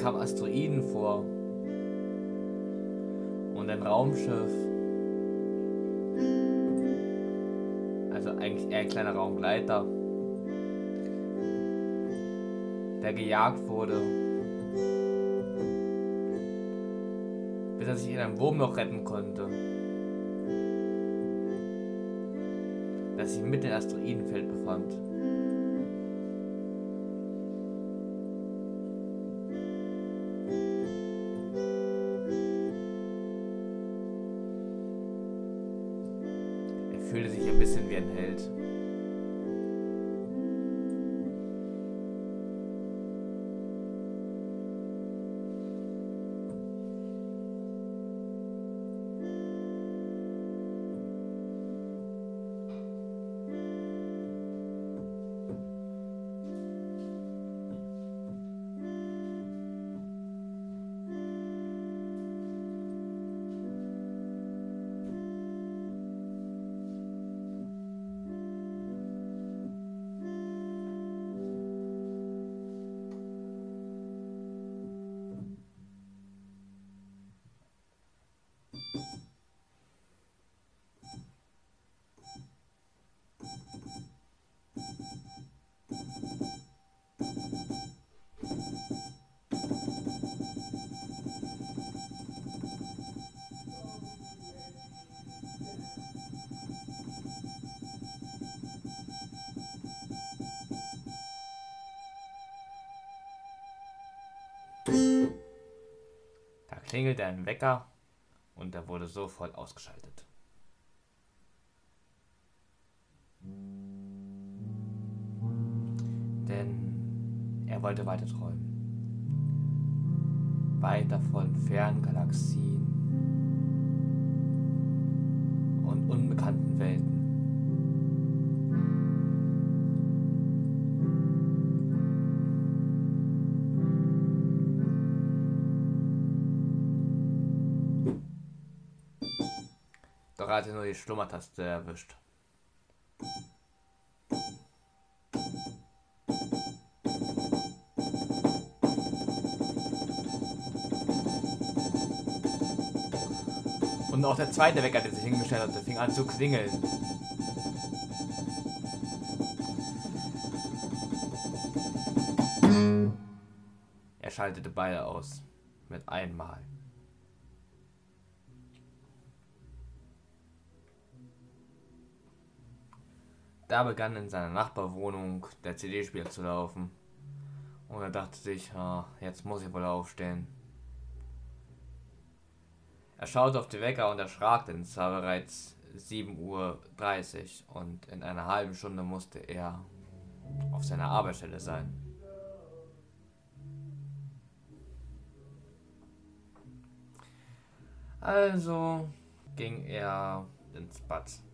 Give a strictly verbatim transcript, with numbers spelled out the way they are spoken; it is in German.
kamen Asteroiden vor und ein Raumschiff, also eigentlich eher ein kleiner Raumgleiter, der gejagt wurde, bis er sich in einem Wurmloch retten konnte, das sich mitten im Asteroidenfeld befand. Er fühlte sich ein bisschen wie ein Held. Da klingelte ein Wecker und er wurde sofort ausgeschaltet. Denn er wollte weiter träumen. Weiter von fernen Galaxien und unbekannten Welten. Doch er hatte nur die Schlummertaste erwischt. Und auch der zweite Wecker, der sich hingestellt hatte, fing an zu klingeln. Er schaltete beide aus. Mit einmal. Da begann in seiner Nachbarwohnung der C D-Spieler zu laufen. Und er dachte sich, ah, jetzt muss ich wohl aufstehen. Er schaute auf die Wecker und erschrak, denn es war bereits sieben Uhr dreißig und in einer halben Stunde musste er auf seiner Arbeitsstelle sein. Also ging er ins Bad.